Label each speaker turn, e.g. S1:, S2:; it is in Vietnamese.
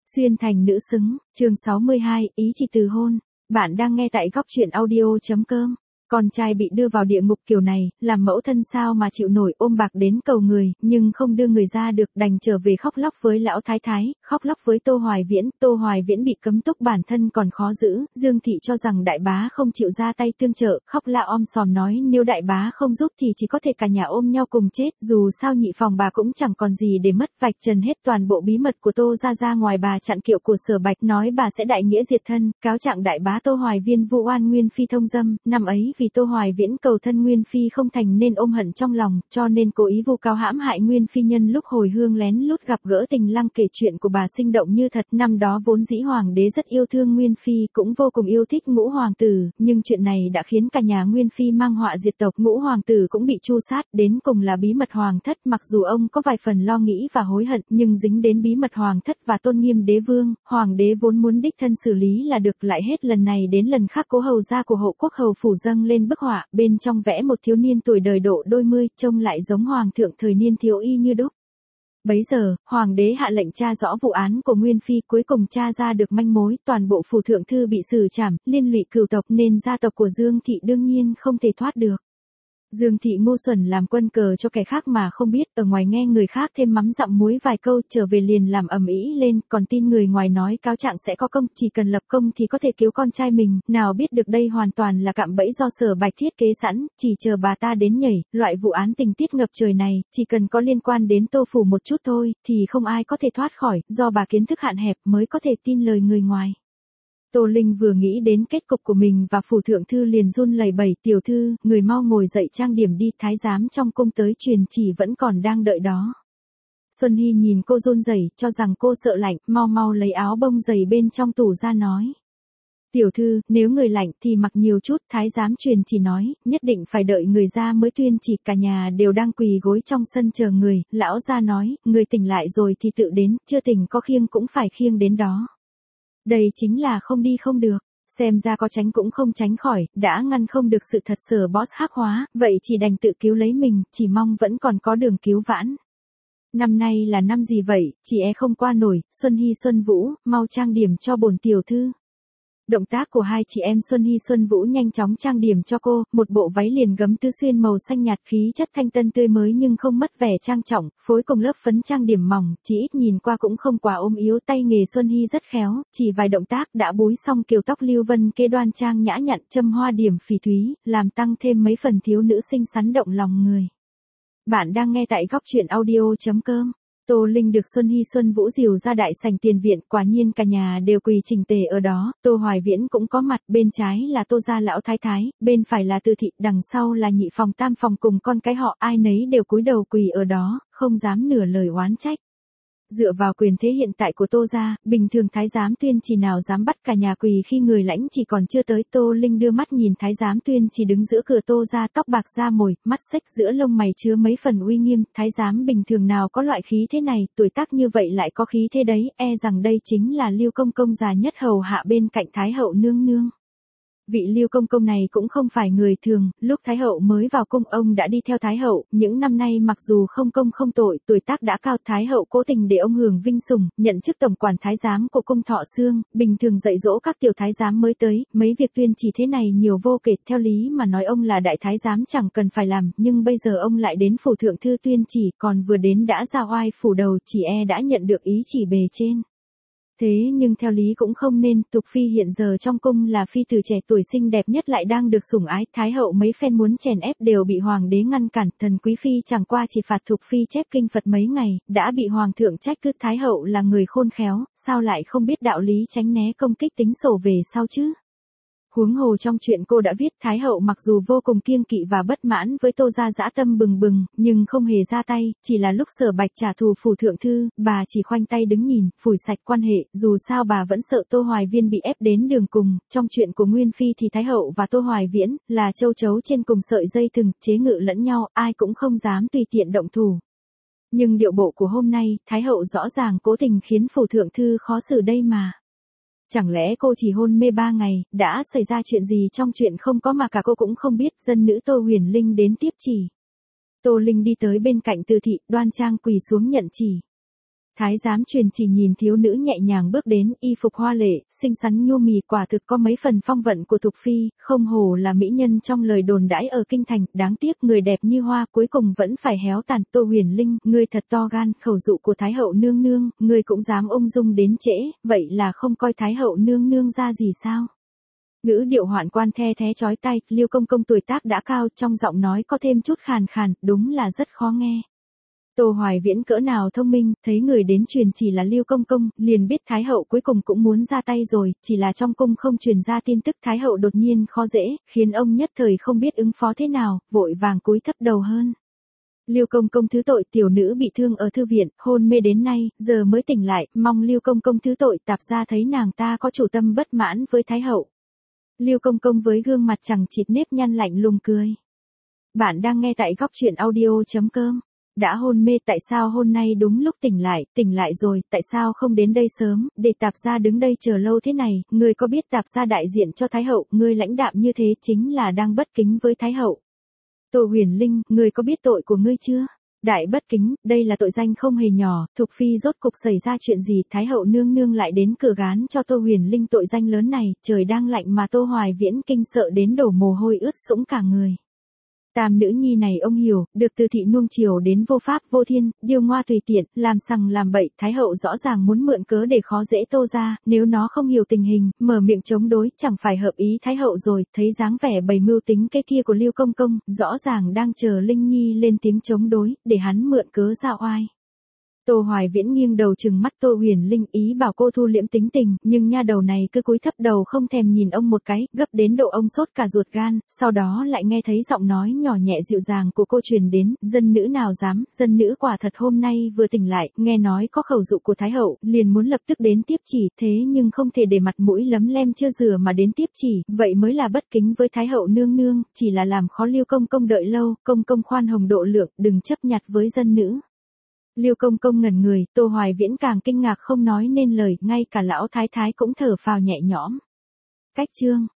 S1: Xuyên thành nữ xứng, chương 62, ý chỉ từ hôn. Bạn đang nghe tại góc truyện audio.com. Con trai bị đưa vào địa ngục kiểu này, làm mẫu thân sao mà chịu nổi, ôm bạc đến cầu người, nhưng không đưa người ra được, đành trở về khóc lóc với lão thái thái, khóc lóc với Tô Hoài Viễn bị cấm túc bản thân còn khó giữ, Dương Thị cho rằng đại bá không chịu ra tay tương trợ, khóc la om sòm nói nếu đại bá không giúp thì chỉ có thể cả nhà ôm nhau cùng chết, dù sao nhị phòng bà cũng chẳng còn gì để mất, vạch trần hết toàn bộ bí mật của Tô ra ngoài, bà chặn kiệu của Sở Bạch nói bà sẽ đại nghĩa diệt thân, cáo trạng đại bá Tô Hoài Viên vu oan Nguyên Phi thông dâm, năm ấy vì Tô Hoài Viễn cầu thân Nguyên Phi không thành nên ôm hận trong lòng, cho nên cố ý vu cáo hãm hại Nguyên Phi. Nhân lúc hồi hương lén lút gặp gỡ Tình Lăng kể chuyện của bà sinh động như thật, năm đó vốn dĩ hoàng đế rất yêu thương Nguyên Phi, cũng vô cùng yêu thích Ngũ hoàng tử, nhưng chuyện này đã khiến cả nhà Nguyên Phi mang họa diệt tộc, Ngũ hoàng tử cũng bị tru sát, đến cùng là bí mật hoàng thất, mặc dù ông có vài phần lo nghĩ và hối hận, nhưng dính đến bí mật hoàng thất và tôn nghiêm đế vương, hoàng đế vốn muốn đích thân xử lý là được, lại hết lần này đến lần khác cố hầu gia của Hộ Quốc hầu phủ dâng lên bức họa, bên trong vẽ một thiếu niên tuổi đời độ đôi mươi, trông lại giống hoàng thượng thời niên thiếu y như đúc. Bấy giờ, hoàng đế hạ lệnh tra rõ vụ án của Nguyên Phi, cuối cùng tra ra được manh mối, toàn bộ phủ thượng thư bị xử trảm, liên lụy cửu tộc nên gia tộc của Dương Thị đương nhiên không thể thoát được. Dương Thị ngu xuẩn làm quân cờ cho kẻ khác mà không biết, ở ngoài nghe người khác thêm mắm dặm muối vài câu, trở về liền làm ầm ĩ lên, còn tin người ngoài nói cáo trạng sẽ có công, chỉ cần lập công thì có thể cứu con trai mình, nào biết được đây hoàn toàn là cạm bẫy do Sở Bạch thiết kế sẵn, chỉ chờ bà ta đến nhảy, loại vụ án tình tiết ngập trời này, chỉ cần có liên quan đến Tô phủ một chút thôi, thì không ai có thể thoát khỏi, do bà kiến thức hạn hẹp mới có thể tin lời người ngoài. Tô Linh vừa nghĩ đến kết cục của mình và phủ thượng thư liền run lẩy bẩy, tiểu thư, người mau ngồi dậy trang điểm đi, thái giám trong cung tới truyền chỉ vẫn còn đang đợi đó. Xuân Hy nhìn cô run rẩy, cho rằng cô sợ lạnh, mau lấy áo bông dày bên trong tủ ra nói. Tiểu thư, nếu người lạnh thì mặc nhiều chút, thái giám truyền chỉ nói, nhất định phải đợi người ra mới tuyên chỉ, cả nhà đều đang quỳ gối trong sân chờ người, lão gia nói, người tỉnh lại rồi thì tự đến, chưa tỉnh có khiêng cũng phải khiêng đến đó. Đây chính là không đi không được, xem ra có tránh cũng không tránh khỏi, đã ngăn không được sự thật Sở Boss hắc hóa, vậy chỉ đành tự cứu lấy mình, chỉ mong vẫn còn có đường cứu vãn. Năm nay là năm gì vậy, chị không qua nổi, Xuân Hy Xuân Vũ, mau trang điểm cho bổn tiểu thư. Động tác của hai chị em Xuân Hy Xuân Vũ nhanh chóng trang điểm cho cô, một bộ váy liền gấm tứ xuyên màu xanh nhạt, khí chất thanh tân tươi mới nhưng không mất vẻ trang trọng, phối cùng lớp phấn trang điểm mỏng, chỉ ít nhìn qua cũng không quá ôm yếu, tay nghề Xuân Hy rất khéo, chỉ vài động tác đã búi xong kiểu tóc lưu vân kê đoan trang nhã nhặn, châm hoa điểm phỉ thúy, làm tăng thêm mấy phần thiếu nữ xinh xắn động lòng người. Bạn đang nghe tại góc truyện audio.com. Tô Linh được Xuân Hy Xuân Vũ dìu ra đại sảnh tiền viện, quả nhiên cả nhà đều quỳ chỉnh tề ở đó, Tô Hoài Viễn cũng có mặt, bên trái là Tô gia lão thái thái, bên phải là Từ Thị, đằng sau là nhị phòng tam phòng cùng con cái họ, ai nấy đều cúi đầu quỳ ở đó, không dám nửa lời oán trách. Dựa vào quyền thế hiện tại của Tô gia, bình thường thái giám tuyên chỉ nào dám bắt cả nhà quỳ khi người lãnh chỉ còn chưa tới. Tô Linh đưa mắt nhìn thái giám tuyên chỉ đứng giữa cửa Tô gia, tóc bạc da mồi, mắt xếch giữa lông mày chứa mấy phần uy nghiêm, thái giám bình thường nào có loại khí thế này, tuổi tác như vậy lại có khí thế đấy, e rằng đây chính là Lưu công công già nhất hầu hạ bên cạnh Thái hậu nương nương. Vị Lưu công công này cũng không phải người thường, lúc Thái hậu mới vào cung ông đã đi theo Thái hậu, những năm nay mặc dù không công không tội, tuổi tác đã cao, Thái hậu cố tình để ông hưởng vinh sủng, nhận chức tổng quản thái giám của cung Thọ Xương, bình thường dạy dỗ các tiểu thái giám mới tới, mấy việc tuyên chỉ thế này nhiều vô kể, theo lý mà nói ông là đại thái giám chẳng cần phải làm, nhưng bây giờ ông lại đến phủ thượng thư tuyên chỉ, còn vừa đến đã ra oai phủ đầu, chỉ đã nhận được ý chỉ bề trên. Thế nhưng theo lý cũng không nên, Tục Phi hiện giờ trong cung là phi tử trẻ tuổi xinh đẹp nhất lại đang được sủng ái, Thái hậu mấy phen muốn chèn ép đều bị hoàng đế ngăn cản, Thần Quý Phi chẳng qua chỉ phạt Thục Phi chép kinh Phật mấy ngày, đã bị hoàng thượng trách cứ. Thái hậu là người khôn khéo, sao lại không biết đạo lý tránh né công kích tính sổ về sau chứ? Huống hồ trong chuyện cô đã viết, Thái hậu mặc dù vô cùng kiêng kỵ và bất mãn với Tô gia dã tâm bừng bừng, nhưng không hề ra tay, chỉ là lúc Sở Bạch trả thù phủ thượng thư, bà chỉ khoanh tay đứng nhìn, phủi sạch quan hệ, dù sao bà vẫn sợ Tô Hoài Viên bị ép đến đường cùng, trong chuyện của Nguyên Phi thì Thái hậu và Tô Hoài Viễn là châu chấu trên cùng sợi dây thừng, chế ngự lẫn nhau, ai cũng không dám tùy tiện động thủ. Nhưng điệu bộ của hôm nay, Thái hậu rõ ràng cố tình khiến phủ thượng thư khó xử đây mà. Chẳng lẽ cô chỉ hôn mê 3 ngày, đã xảy ra chuyện gì trong chuyện không có mà cả cô cũng không biết, dân nữ Tô Huyền Linh đến tiếp chỉ. Tô Linh đi tới bên cạnh Từ Thị, đoan trang quỳ xuống nhận chỉ. Thái giám truyền chỉ nhìn thiếu nữ nhẹ nhàng bước đến, y phục hoa lệ, xinh xắn nhu mì, quả thực có mấy phần phong vận của Thục Phi, không hổ là mỹ nhân trong lời đồn đãi ở kinh thành, đáng tiếc người đẹp như hoa cuối cùng vẫn phải héo tàn. Tô Huyền Linh, ngươi thật to gan, khẩu dụ của Thái hậu nương nương, ngươi cũng dám ung dung đến trễ, vậy là không coi Thái hậu nương nương ra gì sao? Ngữ điệu hoạn quan the thé chói tai, Liêu công công tuổi tác đã cao, trong giọng nói có thêm chút khàn khàn, đúng là rất khó nghe. Tô Hoài Viễn cỡ nào thông minh, thấy người đến truyền chỉ là Liêu công công, liền biết Thái hậu cuối cùng cũng muốn ra tay rồi, chỉ là trong cung không truyền ra tin tức Thái hậu đột nhiên khó dễ, khiến ông nhất thời không biết ứng phó thế nào, vội vàng cúi thấp đầu hơn. Liêu công công thứ tội, tiểu nữ bị thương ở thư viện, hôn mê đến nay, giờ mới tỉnh lại, mong Liêu công công thứ tội. Tạp gia thấy nàng ta có chủ tâm bất mãn với Thái hậu. Liêu công công với gương mặt chẳng chịt nếp nhăn lạnh lùng cười. Bạn đang nghe tại góc truyện audio.com. Đã hôn mê, tại sao hôm nay đúng lúc tỉnh lại rồi, tại sao không đến đây sớm, để tạp gia đứng đây chờ lâu thế này, ngươi có biết tạp gia đại diện cho Thái hậu, ngươi lãnh đạm như thế chính là đang bất kính với Thái hậu. Tô Huyền Linh, ngươi có biết tội của ngươi chưa? Đại bất kính, đây là tội danh không hề nhỏ, Thục Phi rốt cục xảy ra chuyện gì, Thái hậu nương nương lại đến cửa gán cho Tô Huyền Linh tội danh lớn này, trời đang lạnh mà Tô Hoài Viễn kinh sợ đến đổ mồ hôi ướt sũng cả người. Tam nữ nhi này ông hiểu, được từ thị nuông chiều đến vô pháp vô thiên, điêu ngoa tùy tiện, làm sằng làm bậy, Thái hậu rõ ràng muốn mượn cớ để khó dễ Tô gia, nếu nó không hiểu tình hình, mở miệng chống đối, chẳng phải hợp ý Thái hậu rồi, thấy dáng vẻ bày mưu tính cái kia của Liêu công công, rõ ràng đang chờ Linh Nhi lên tiếng chống đối, để hắn mượn cớ ra oai. Tô Hoài Viễn nghiêng đầu trừng mắt Tô Huyền Linh, ý bảo cô thu liễm tính tình, nhưng nha đầu này cứ cúi thấp đầu không thèm nhìn ông một cái, gấp đến độ ông sốt cả ruột gan, sau đó lại nghe thấy giọng nói nhỏ nhẹ dịu dàng của cô truyền đến, dân nữ nào dám, dân nữ quả thật hôm nay vừa tỉnh lại, nghe nói có khẩu dụ của Thái hậu, liền muốn lập tức đến tiếp chỉ, thế nhưng không thể để mặt mũi lấm lem chưa rửa mà đến tiếp chỉ, vậy mới là bất kính với Thái hậu nương nương, chỉ là làm khó Liêu công công đợi lâu, công công khoan hồng độ lượng, đừng chấp nhặt với dân nữ. Liêu công công ngẩn người, Tô Hoài Viễn càng kinh ngạc không nói nên lời, ngay cả lão thái thái cũng thở phào nhẹ nhõm. Cách chương